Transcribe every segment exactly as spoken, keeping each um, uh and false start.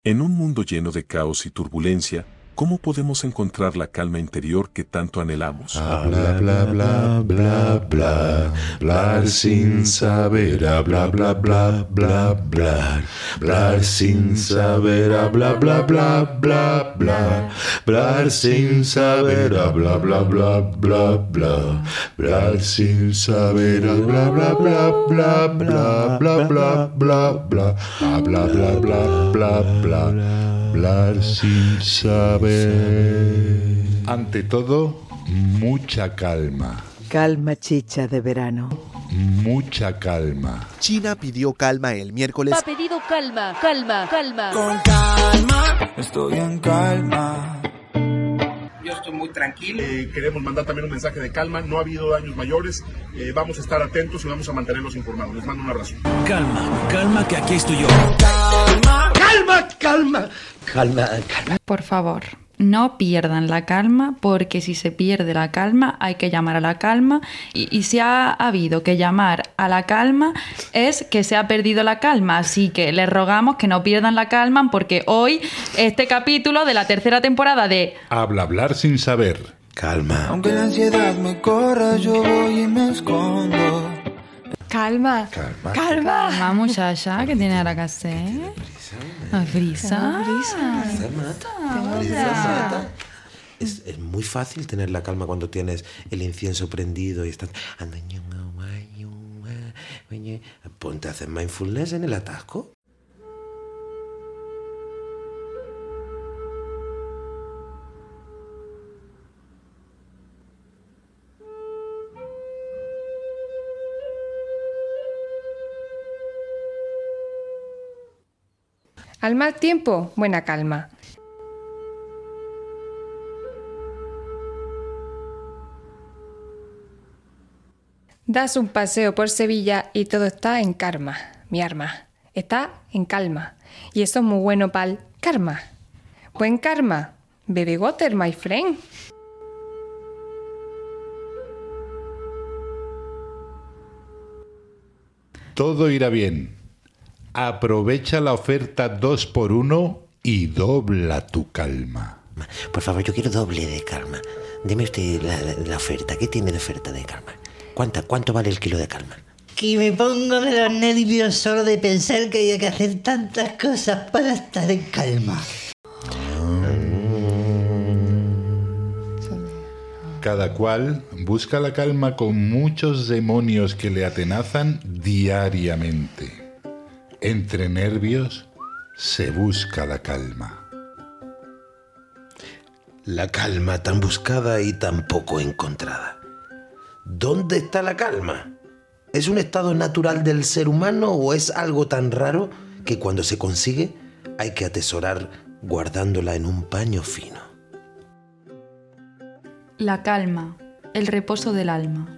En un mundo lleno de caos y turbulencia, ¿cómo podemos encontrar la calma interior que tanto anhelamos? Habla, bla, bla, bla, bla, blar sin saber, habla, bla, bla, bla, bla, blar sin saber, habla, bla, bla, bla, bla, blar sin saber, habla, bla, bla, bla, bla, blar sin saber, habla, bla, bla, bla, bla, bla, bla, bla, bla, habla, bla, bla, bla, bla. Hablar sin saber. Ante todo, mucha calma. Calma, chicha de verano. Mucha calma. China pidió calma el miércoles. Ha pedido calma, calma, calma. Con calma, estoy en calma. Yo estoy muy tranquilo. Eh, queremos mandar también un mensaje de calma. No ha habido daños mayores. Eh, vamos a estar atentos y vamos a mantenerlos informados. Les mando un abrazo. Calma, calma, que aquí estoy yo. Calma, calma, calma. Calma, calma. Por favor, no pierdan la calma, porque si se pierde la calma hay que llamar a la calma, y, y si ha habido que llamar a la calma es que se ha perdido la calma, así que les rogamos que no pierdan la calma, porque hoy este capítulo de la tercera temporada de Habla hablar sin saber. Calma. Aunque la ansiedad me corra, yo voy y me escondo. Calma, calma, calma, calma, muchacha, ¿qué tiene ahora que hacer? Brisa, brisa. Es, es muy fácil tener la calma cuando tienes el incienso prendido y estás... Ponte a hacer mindfulness en el atasco. Al mal tiempo, buena calma. Das un paseo por Sevilla y todo está en karma, mi arma. Está en calma. Y eso es muy bueno para el karma. Buen karma. Bebe water, my friend. Todo irá bien. Aprovecha la oferta dos por uno y dobla tu calma. Por favor, yo quiero doble de calma. Deme usted la, la, la oferta. ¿Qué tiene de oferta de calma? ¿Cuánta, ¿Cuánto vale el kilo de calma? Que me pongo de los nervios solo de pensar que hay que hacer tantas cosas para estar en calma. Cada cual busca la calma con muchos demonios que le atenazan diariamente. Entre nervios se busca la calma. La calma tan buscada y tan poco encontrada. ¿Dónde está la calma? ¿Es un estado natural del ser humano o es algo tan raro que cuando se consigue hay que atesorar guardándola en un paño fino? La calma, el reposo del alma.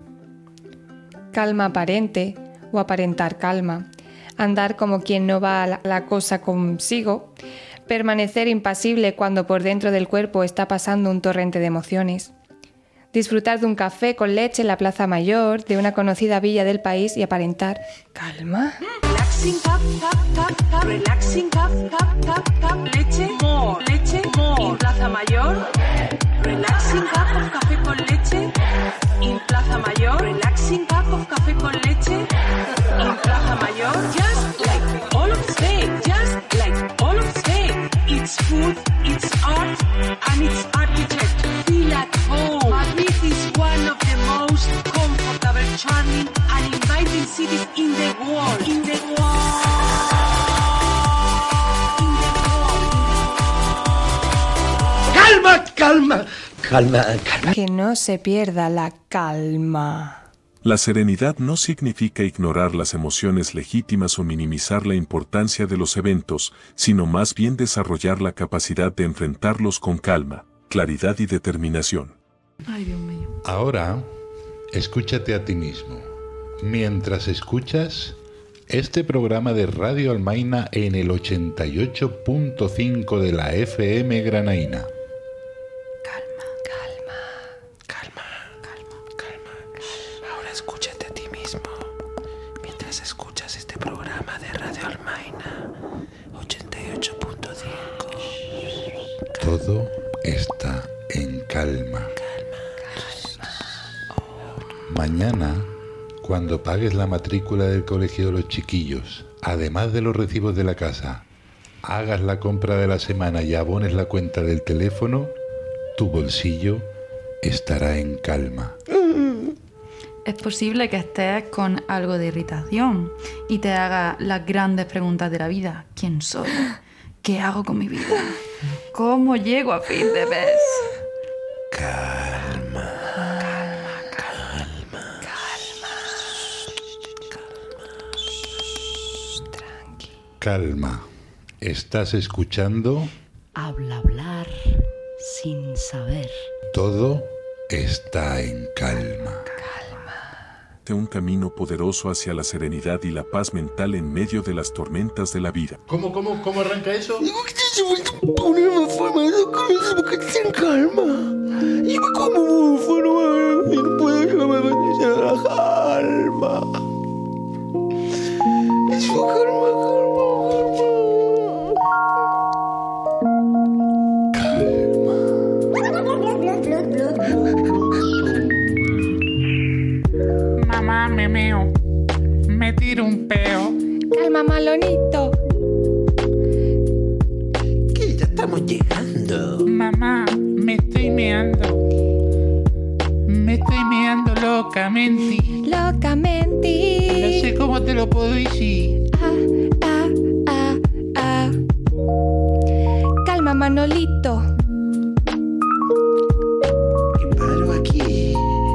Calma aparente o aparentar calma. Andar como quien no va a la, la cosa consigo. Permanecer impasible cuando por dentro del cuerpo está pasando un torrente de emociones. Disfrutar de un café con leche en la Plaza Mayor de una conocida villa del país y aparentar calma. Relaxing cup, cup, cup, cup. Relaxing cup, cup, cup, cup. Leche, more, leche, more. En Plaza Mayor. Relaxing cup of café con leche. En Plaza Mayor. Relaxing cup of café con leche. En Plaza Mayor. Just like all of Spain. Just like all of Spain. It's food, it's art, and it's architecture. Feel at home. Madrid is one of the most comfortable, charming, and inviting cities in the world. In the world. In the world. ¡Calma, calma! Calma, calma. Que no se pierda la calma. La serenidad no significa ignorar las emociones legítimas o minimizar la importancia de los eventos, sino más bien desarrollar la capacidad de enfrentarlos con calma, claridad y determinación. Ay, Dios mío. Ahora, escúchate a ti mismo. Mientras escuchas este programa de Radio Almaina en el ochenta y ocho punto cinco de la F M Granaína. Calma, calma, calma, calma, calma. Ahora escúchate a ti mismo. Mientras escuchas este programa de Radio Almaina, ochenta y ocho punto Todo está en calma. Mañana, cuando pagues la matrícula del colegio de los chiquillos, además de los recibos de la casa, hagas la compra de la semana y abones la cuenta del teléfono, tu bolsillo estará en calma. Es posible que estés con algo de irritación y te hagas las grandes preguntas de la vida. ¿Quién soy? ¿Qué hago con mi vida? ¿Cómo llego a fin de mes? Calma. Calma, calma. Calma. Tranqui. Calma. ¿Estás escuchando? Habla, hablar sin saber. Todo está en calma. Un camino poderoso hacia la serenidad y la paz mental en medio de las tormentas de la vida. ¿Cómo, cómo, cómo arranca eso? Una forma de que esté en calma. Y me como forma y no puedo llevarme a la calma. Es calma, Mamá, me meo. Me tiro un peo. Calma, Malonito. Que ya estamos llegando. Mamá, me estoy meando. Me estoy meando locamente. Locamente. No sé cómo te lo puedo decir. Ah, ah, ah, ah. Calma, Manolito. Que paro aquí.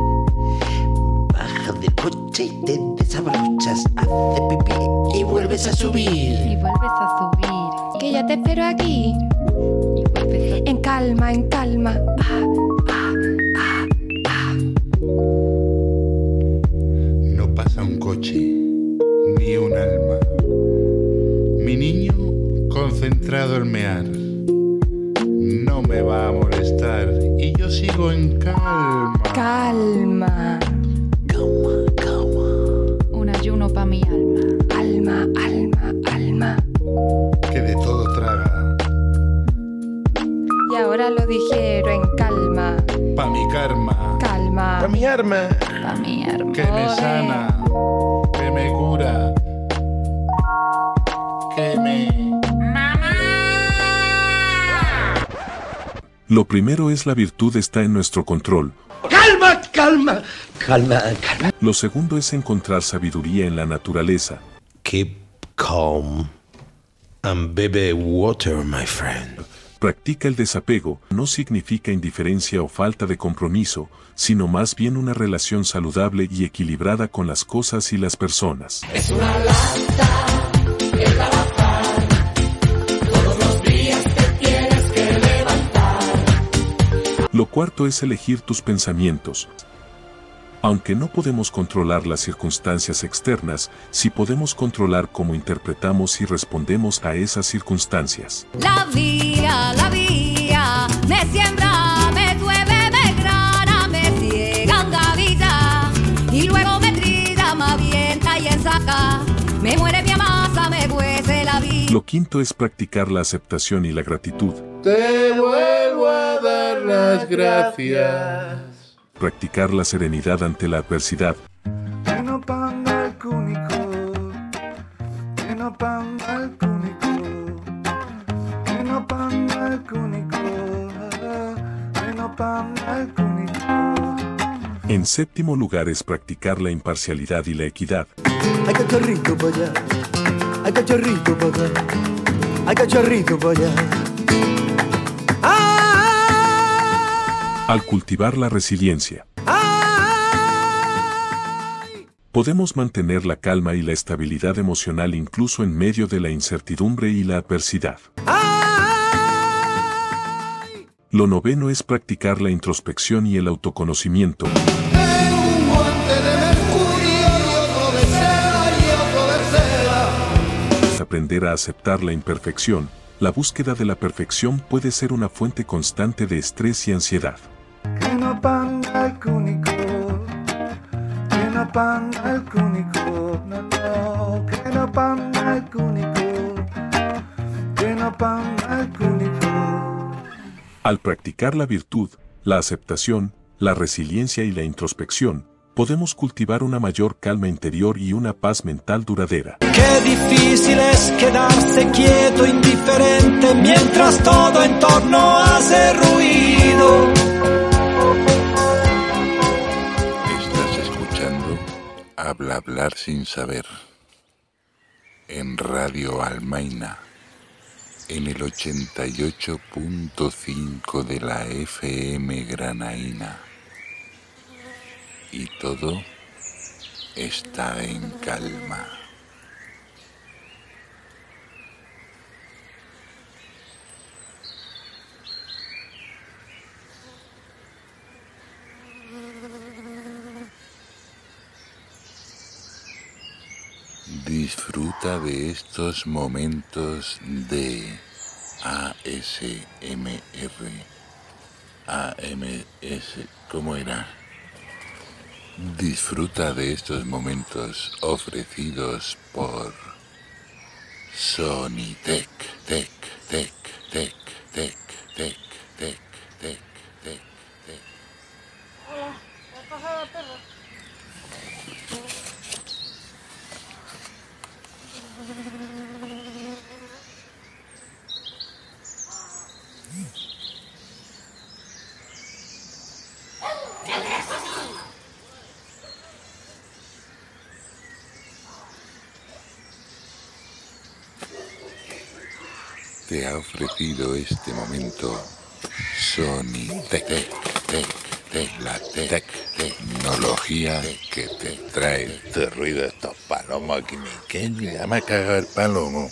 Baja del coche y te desabrochas. Hace pipí y vuelves a subir. Y vuelves a subir. Que ya te espero aquí. En calma, en calma. Ah, ah, ah, ah. No pasa un coche, ni un alma. Mi niño, concentrado en mear, no me va a molestar. Y yo sigo en calma. Calma. Calma, calma. Un ayuno pa' mi alma. Alma, alma, alma. Que de todo traga. Y ahora lo dijeron en calma. Pa' mi karma. Calma. Pa' mi arma. Pa' mi arma. Que me sana. Que me cura. Que me... Lo primero es la virtud está en nuestro control. ¡Calma, calma! Calma, calma. Lo segundo es encontrar sabiduría en la naturaleza. Keep calm and bebe water, my friend. Practica el desapego, no significa indiferencia o falta de compromiso, sino más bien una relación saludable y equilibrada con las cosas y las personas. Es una lata que trabajar, todos los días te tienes que levantar. Lo cuarto es elegir tus pensamientos. Aunque no podemos controlar las circunstancias externas, sí podemos controlar cómo interpretamos y respondemos a esas circunstancias. La vía, la vía, me siembra, me llueve, me grana, me ciega, gavilla, y luego me trilla, me avienta y ensaca, me muere mi amasa, me cuece la vida. Lo quinto es practicar la aceptación y la gratitud. Te vuelvo a dar las gracias. Practicar la serenidad ante la adversidad. Que no panda el cúnico, que no panda el cúnico, que no panda el cúnico, que no panda el cúnico. En séptimo lugar es practicar la imparcialidad y la equidad. Hay cachorrito para allá, hay cachorrito para acá, hay cachorrito para allá. Al cultivar la resiliencia, podemos mantener la calma y la estabilidad emocional incluso en medio de la incertidumbre y la adversidad. Lo noveno es practicar la introspección y el autoconocimiento. Aprender a aceptar la imperfección. La búsqueda de la perfección puede ser una fuente constante de estrés y ansiedad. Que no panda el cúnico, que no panda el cúnico, no, no, que no panda el cúnico, que no panda el cúnico. Al practicar la virtud, la aceptación, la resiliencia y la introspección, podemos cultivar una mayor calma interior y una paz mental duradera. Qué difícil es quedarse quieto, indiferente, mientras todo en torno hace ruido. Estás escuchando Habla Hablar Sin Saber en Radio Almaina, en el ochenta y ocho punto cinco de la F M Granaína. Y todo está en calma. Disfruta de estos momentos de A S M R. A M S, ¿cómo era? Disfruta de estos momentos ofrecidos por Sonitec, Tec, Tec, Tec, Tec, Tec, Tec, Tec, Tec, Tec. Hola, ¿qué pasa, perro? Te ha ofrecido este momento Sonitec, Tec, Tec, Tec, la Tec, tecnología que te trae este ruido, estos palomos aquí. ¿Qué? Ya me ha cagado el palomo.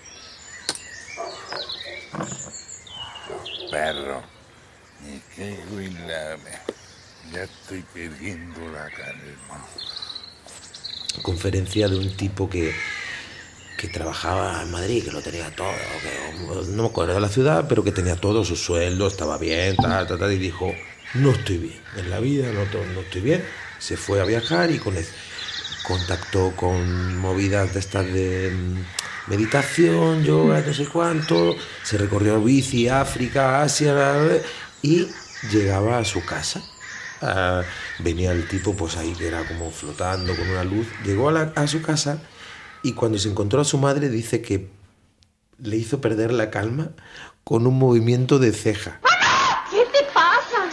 Perro, me cago en la... Ya estoy perdiendo la calma. Conferencia de un tipo que... que trabajaba en Madrid, que lo tenía todo, que no me acuerdo de la ciudad, pero que tenía todo, su sueldo, estaba bien, ta, ta, ta, y dijo, no estoy bien, en la vida no, no estoy bien. Se fue a viajar y con, contactó con movidas de estas de meditación, yoga, no sé cuánto, se recorrió bici, África, Asia, y llegaba a su casa. Uh, venía el tipo pues ahí que era como flotando con una luz, llegó a, la, a su casa. Y cuando se encontró a su madre dice que le hizo perder la calma con un movimiento de ceja. ¿Qué te pasa?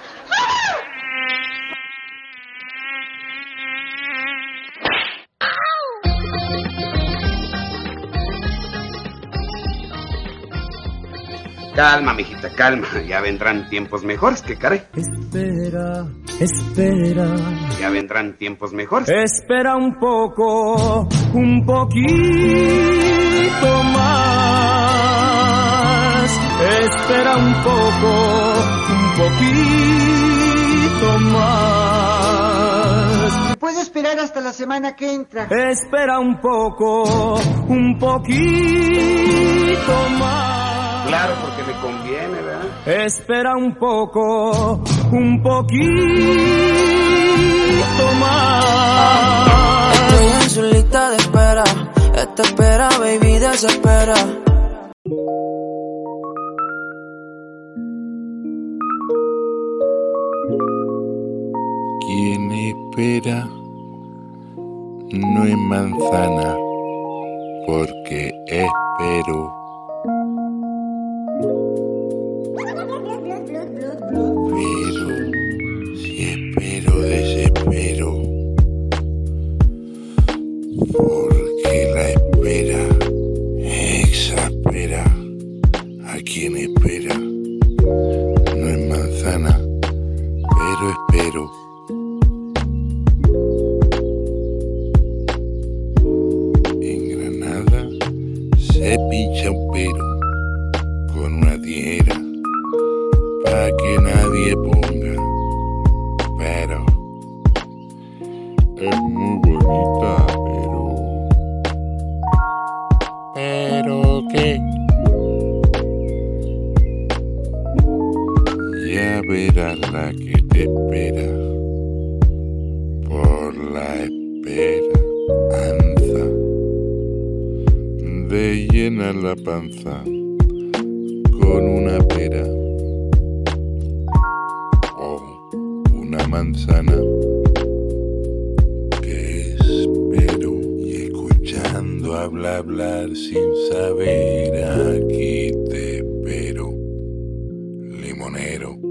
Calma, mijita, calma. Ya vendrán tiempos mejores, ¿qué caray? Espera, espera. Ya vendrán tiempos mejores. Espera un poco, un poquito más. Espera un poco, un poquito más. Puedo esperar hasta la semana que entra. Espera un poco, un poquito más. Claro, porque me conviene, ¿verdad? Espera un poco, un poquito más. Estoy en su lista de espera. Esta espera, baby, desespera. Quien espera no es manzana, porque espero. Pero si espero, desespero, porque la espera exaspera a quien espera. No es manzana, pero espero. En Granada se pincha un pero con una tijera para que nadie ponga, pero es muy bonita, pero pero qué, ya verás la que te espera por la esperanza de llenar la panza con una pera. manzana. Que espero y escuchando hablar, hablar sin saber, aquí te espero, limonero.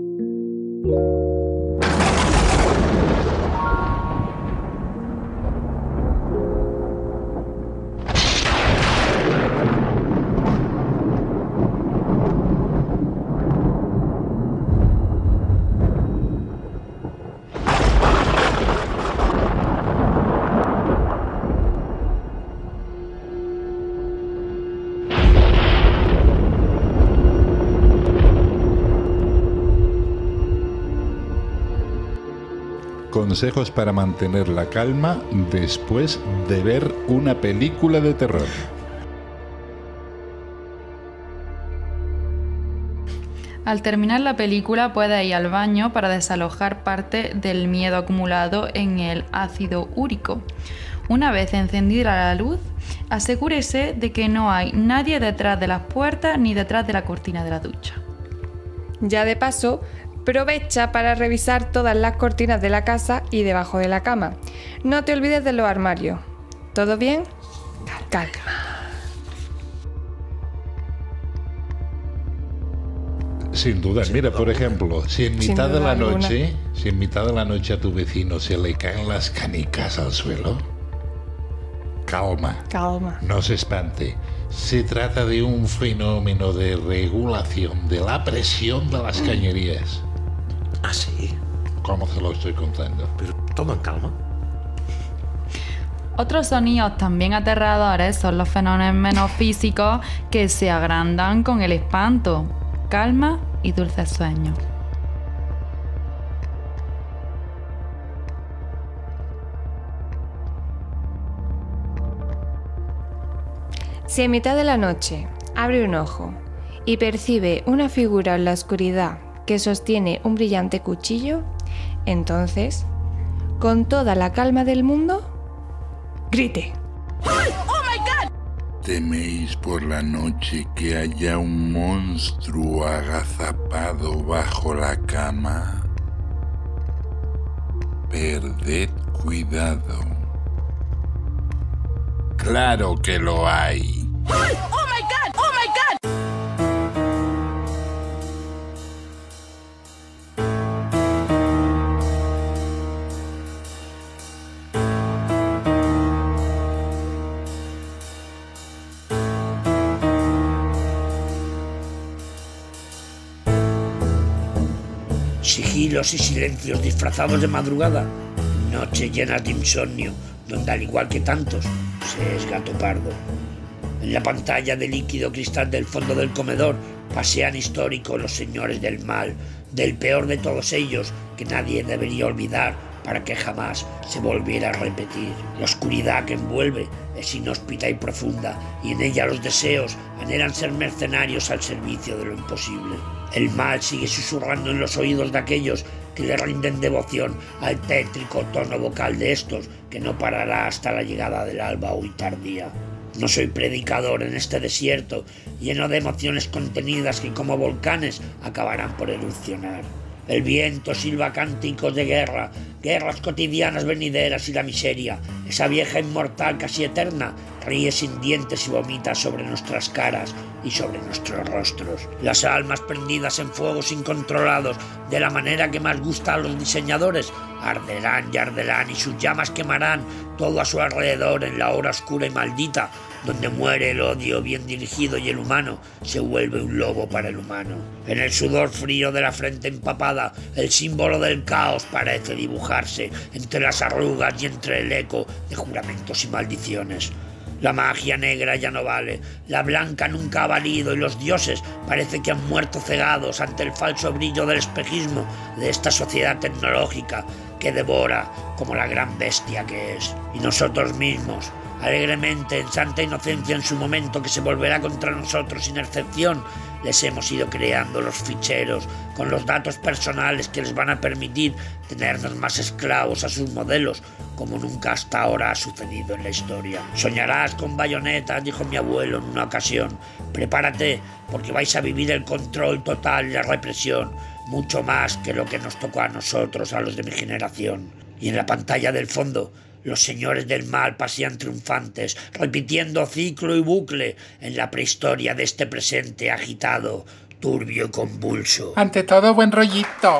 Consejos para mantener la calma después de ver una película de terror. Al terminar la película puede ir al baño para desalojar parte del miedo acumulado en el ácido úrico. Una vez encendida la luz, asegúrese de que no hay nadie detrás de las puertas ni detrás de la cortina de la ducha. Ya de paso, aprovecha para revisar todas las cortinas de la casa y debajo de la cama. No te olvides de los armarios. ¿Todo bien? Calma. Sin duda, mira, por ejemplo, si en mitad de la noche, si en mitad de la noche a tu vecino se le caen las canicas al suelo, calma. Calma. No se espante. Se trata de un fenómeno de regulación de la presión de las cañerías. ¿Ah, sí? ¿Cómo se lo estoy contando? Pero toman calma. Otros sonidos también aterradores son los fenómenos físicos que se agrandan con el espanto. Calma y dulces sueños. Si en mitad de la noche abre un ojo y percibe una figura en la oscuridad que sostiene un brillante cuchillo, entonces, con toda la calma del mundo, grite. ¡Oh, my God! ¿Teméis por la noche que haya un monstruo agazapado bajo la cama? Perded cuidado. ¡Claro que lo hay! ¡Oh, my God! ¡Oh, my God! Sigilos y silencios disfrazados de madrugada, noches llenas de insomnio, donde al igual que tantos, se es gato pardo. En la pantalla de líquido cristal del fondo del comedor pasean históricos los señores del mal, del peor de todos ellos, que nadie debería olvidar para que jamás se volviera a repetir. La oscuridad que envuelve es inhóspita y profunda, y en ella los deseos anhelan ser mercenarios al servicio de lo imposible. El mal sigue susurrando en los oídos de aquellos que le rinden devoción al tétrico tono vocal de estos, que no parará hasta la llegada del alba hoy tardía. No soy predicador en este desierto, lleno de emociones contenidas que como volcanes acabarán por erupcionar. El viento silba cánticos de guerra, guerras cotidianas venideras y la miseria. Esa vieja inmortal casi eterna ríe sin dientes y vomita sobre nuestras caras y sobre nuestros rostros. Las almas prendidas en fuegos incontrolados, de la manera que más gusta a los diseñadores, arderán y arderán y sus llamas quemarán todo a su alrededor en la hora oscura y maldita, donde muere el odio bien dirigido y el humano se vuelve un lobo para el humano. En el sudor frío de la frente empapada, el símbolo del caos parece dibujarse entre las arrugas y entre el eco de juramentos y maldiciones. La magia negra ya no vale, la blanca nunca ha valido y los dioses parece que han muerto cegados ante el falso brillo del espejismo de esta sociedad tecnológica que devora como la gran bestia que es. Y nosotros mismos, alegremente, en santa inocencia en su momento que se volverá contra nosotros sin excepción, les hemos ido creando los ficheros con los datos personales que les van a permitir tenernos más esclavos a sus modelos, como nunca hasta ahora ha sucedido en la historia. Soñarás con bayonetas, dijo mi abuelo en una ocasión. Prepárate, porque vais a vivir el control total y la represión. mucho más que lo que nos tocó a nosotros, a los de mi generación. Y en la pantalla del fondo, los señores del mal pasean triunfantes, repitiendo ciclo y bucle en la prehistoria de este presente agitado, turbio y convulso. Ante todo, buen rollito.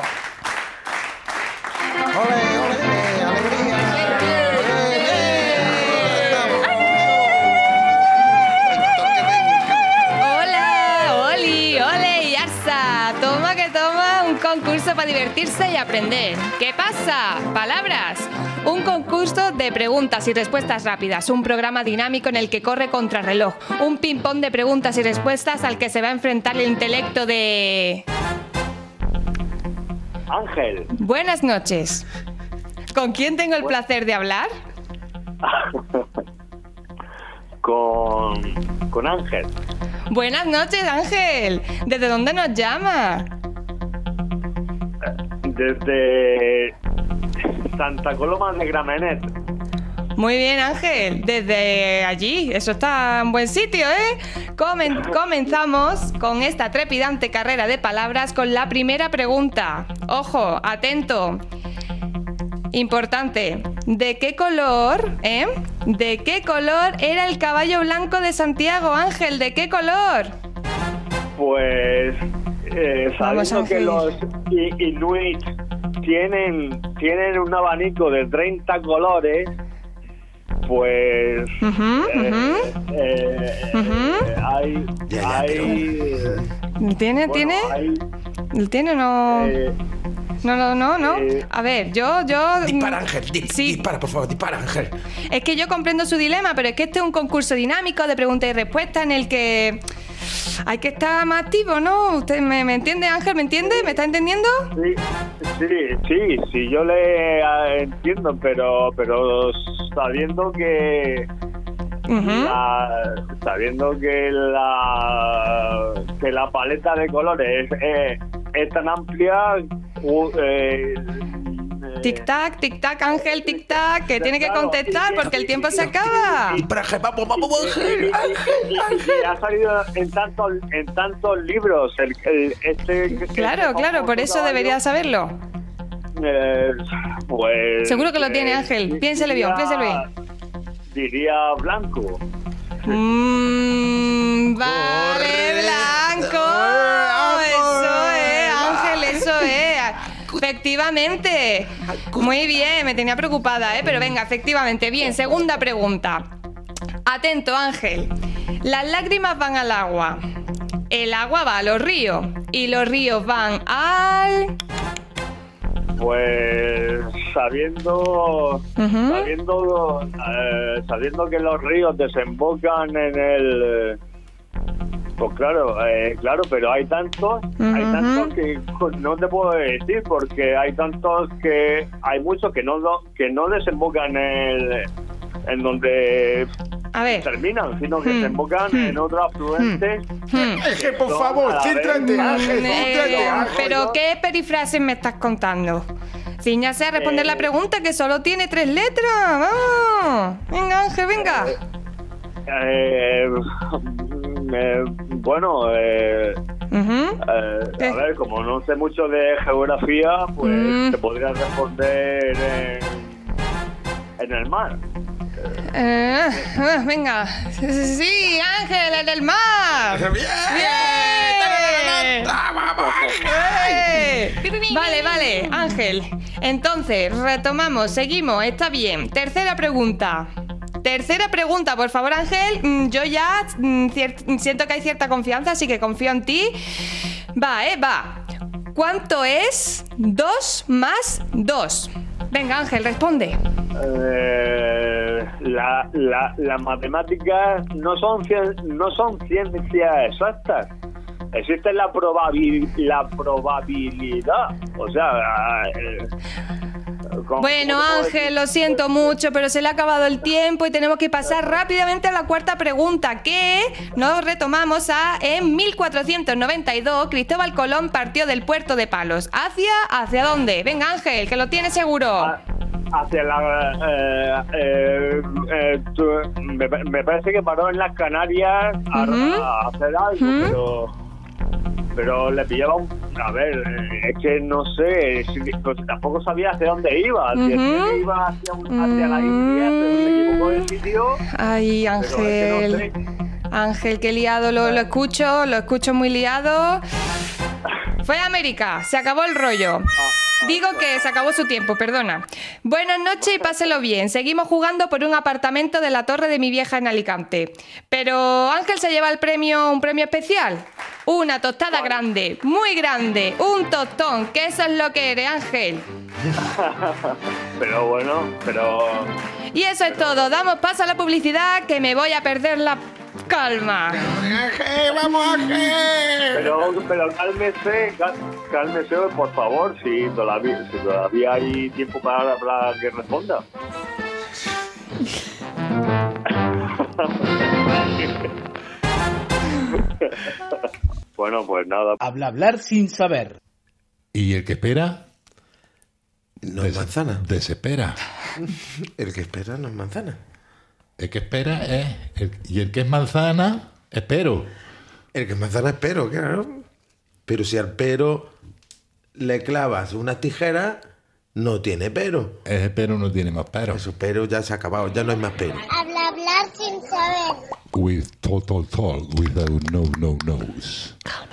Hola, Oli, ole y arsa. Toma que toma, un concurso para divertirse y aprender. ¿Qué pasa? Palabras. Un concurso de preguntas y respuestas rápidas, un programa dinámico en el que corre contrarreloj, un ping-pong de preguntas y respuestas al que se va a enfrentar el intelecto de... Ángel. Buenas noches. ¿Con quién tengo el placer de hablar? con... con Ángel. Buenas noches, Ángel. ¿Desde dónde nos llama? Desde... Santa Coloma de Gramenet. Muy bien, Ángel. Desde allí. Eso está en buen sitio, ¿eh? Comen- comenzamos con esta trepidante carrera de palabras con la primera pregunta. Ojo, atento. Importante. ¿De qué color, eh? ¿De qué color era el caballo blanco de Santiago, Ángel? ¿De qué color? Pues... Eh, Vamos, sabiendo que Ángel. los i- inuit tienen, tienen un abanico de treinta colores, pues... Ujú, eh, ujú. eh, Ujú. eh, hay... hay ¿Tiene, bueno, tiene? hay- ¿Tiene o no? eh, No, no, no, no. A ver, yo, yo... Dispara, Ángel, di- dispara, por favor, dispara, Ángel. Es que yo comprendo su dilema, pero es que este es un concurso dinámico de preguntas y respuestas en el que hay que estar más activo, ¿no? ¿Usted me, me entiende, Ángel? ¿Me entiende? ¿Me está entendiendo? Sí, sí, sí, sí, yo le eh, entiendo, pero, pero sabiendo que... la- sabiendo que la que la paleta de colores es, es- es tan amplia, u- eh, Tic-tac, tic-tac, Ángel, tic-tac, que tiene que contestar porque el tiempo se acaba. Vamos, vamos, y, y- y- y ha salido en tantos en tantos libros el, el- este Claro, claro, por eso debería saberlo. eh, pues Seguro que lo tiene, eh, Ángel. Piénsele bien, diría- piénsele bien. Diría blanco. Mmm, vale, blanco. Eso es, Ángel, eso es. Efectivamente. Muy bien, me tenía preocupada, ¿eh? Pero venga, efectivamente. Bien, segunda pregunta. Atento, Ángel. Las lágrimas van al agua. El agua va a los ríos. Y los ríos van al... Pues sabiendo Ujú. sabiendo eh, sabiendo que los ríos desembocan en el pues claro, eh, claro, pero hay tantos, hay Ujú. tantos que no te puedo decir porque hay tantos que hay muchos que no do- que no desembocan en, en donde A ver. terminan, sino que Hmm. desembocan Hmm. en otros afluentes. Ángel, por favor, céntrate, Ángel, céntrate, Eh, Ángel. pero ¿qué perifrases me estás contando? Sin ya sea responder la pregunta que solo tiene tres letras. ¡Vamos! Venga, Ángel, venga. Eh, eh, bueno, eh, Ujú. eh, a ver, como no sé mucho de geografía, pues Mm. te podría responder en, en el mar. Eh, ah, venga. Sí, Ángel, en el mar. ¡Bien! ¡Eh! Vale, vale, Ángel. Entonces, retomamos, seguimos, está bien. Tercera pregunta. Tercera pregunta, por favor, Ángel. Mm, Yo ya mm, cier- siento que hay cierta confianza, así que confío en ti. Va, eh, va. ¿Cuánto es dos más dos? Venga, Ángel, responde. Eh, la, la, las matemáticas no son cien- no son ciencias exactas. Existe la probabil, la probabilidad. O sea, eh, ¿cómo- Bueno, cómo te puedo Ángel, lo siento mucho, pero se le ha acabado el tiempo y tenemos que pasar rápidamente a la cuarta pregunta, que nos retomamos a en mil cuatrocientos noventa y dos, Cristóbal Colón partió del puerto de Palos. ¿Hacia? ¿Hacia dónde? Venga, Ángel, que lo tiene seguro. hacia la eh, eh, eh, tu- me, me parece que paró en las Canarias a, Ujú. a hacer algo, Ujú. pero pero le pillaba un... A ver, eh, es que no sé, si, pues, tampoco sabía hacia dónde iba. Si Ujú. iba hacia, un, hacia la India, se equivocó de sitio. Ay, pero Ángel. es que no sé. Ángel, qué liado lo, lo escucho, lo escucho muy liado. Fue a América, se acabó el rollo. Digo que se acabó su tiempo, perdona. Buenas noches y páselo bien. Seguimos jugando por un apartamento de la torre de mi vieja en Alicante. Pero Ángel se lleva el premio, un premio especial. Una tostada grande, muy grande, un tostón, que eso es lo que eres, Ángel. Pero bueno, pero... Y eso es todo, damos paso a la publicidad que me voy a perder la calma. ¡Ángel, vamos, Ángel! Pero, pero cálmese, cal- cálmese, por favor, si todavía, si todavía hay tiempo para, para que responda. Bueno, pues nada. Habla hablar sin saber. ¿Y el que espera? No es manzana. Desespera. El que espera no es manzana. El que espera es... el- y el que es manzana, espero. El que es manzana es pero, claro. Pero si al pero le clavas unas tijeras, no tiene pero. Ese pero no tiene más pero. Eso, pero ya se ha acabado, ya no hay más pero. Habla hablar sin saber. With total talk, without no, no, no's.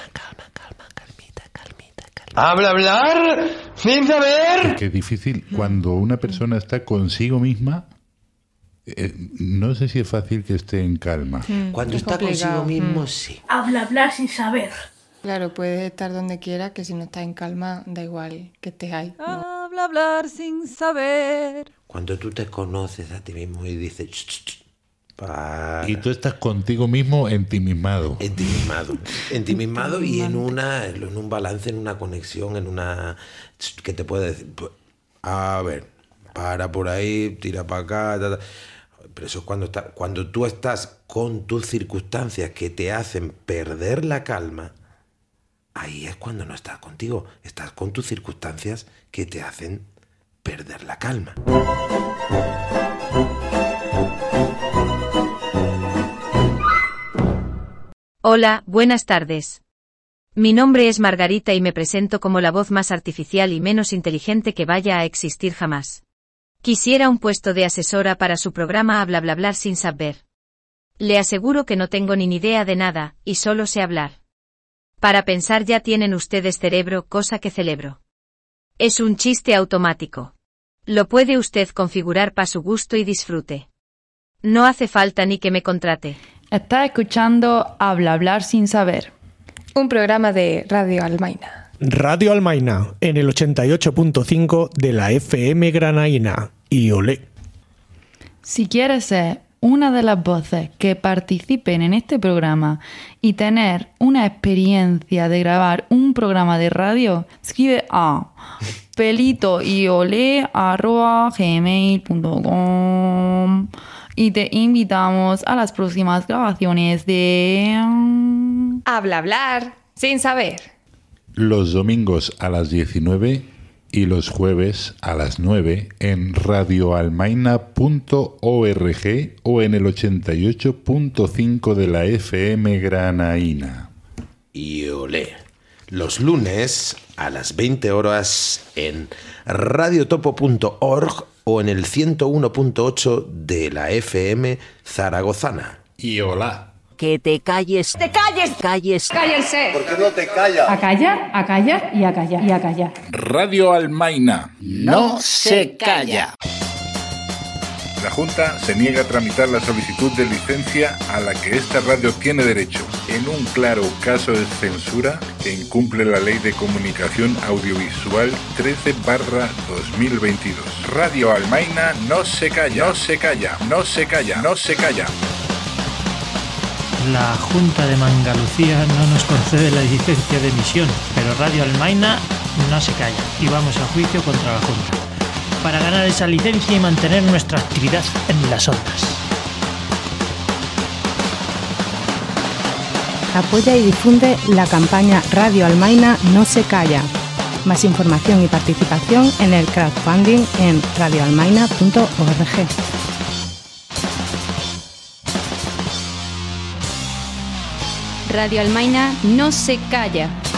Habla hablar sin saber. Es que es difícil cuando una persona está consigo misma. eh, no sé si es fácil que esté en calma. Cuando es está complicado. consigo mismo, Mm. sí. Habla hablar sin saber. Claro, puedes estar donde quieras, que si no estás en calma, da igual que estés ahí. Habla hablar sin saber. Cuando tú te conoces a ti mismo y dices... "Ch, ch, ch", para... Y tú estás contigo mismo en ti mismado. En ti mismado. En ti mismado y en una en un balance, en una conexión, en una... que te puede decir... pues, a ver, para por ahí, tira para acá... ta, ta. Pero eso es cuando, está, cuando tú estás con tus circunstancias que te hacen perder la calma, ahí es cuando no estás contigo. Estás con tus circunstancias que te hacen perder la calma. Hola, buenas tardes. Mi nombre es Margarita y me presento como la voz más artificial y menos inteligente que vaya a existir jamás. Quisiera un puesto de asesora para su programa Habla Bla Bla sin saber. Le aseguro que no tengo ni idea de nada, y solo sé hablar. Para pensar ya tienen ustedes cerebro, cosa que celebro. Es un chiste automático. Lo puede usted configurar para su gusto y disfrute. No hace falta ni que me contrate. Está escuchando Habla hablar sin saber. Un programa de Radio Almaina. Radio Almaina, en el ochenta y ocho punto cinco de la F M granaína. Y olé. Si quieres ser una de las voces que participen en este programa y tener una experiencia de grabar un programa de radio, escribe a pelitoyole arroba gmail punto com y te invitamos a las próximas grabaciones de Habla hablar sin saber. Los domingos a las diecinueve y los jueves a las nueve en radioalmaina punto org o en el ochenta y ocho punto cinco de la F M granaína. Y olé. Los lunes a las veinte horas en radiotopo punto org o en el ciento uno punto ocho de la F M zaragozana. Y hola. Que te calles. ¡Te calles! Calles. ¡Cállense! ¿Por qué no te callas? a callar, a callar y a callar y a callar. Radio Almaina. No se calla. La Junta se niega a tramitar la solicitud de licencia a la que esta radio tiene derecho, en un claro caso de censura que incumple la Ley de Comunicación Audiovisual trece barra dos mil veintidós. Radio Almaina no se calla, no se calla, no se calla, no se calla. La Junta de Mangalucía no nos concede la licencia de emisión, pero Radio Almaina no se calla y vamos a juicio contra la Junta para ganar esa licencia y mantener nuestra actividad en las ondas. Apoya y difunde la campaña Radio Almaina no se calla. Más información y participación en el crowdfunding en radioalmaina punto org. Radio Almaina no se calla.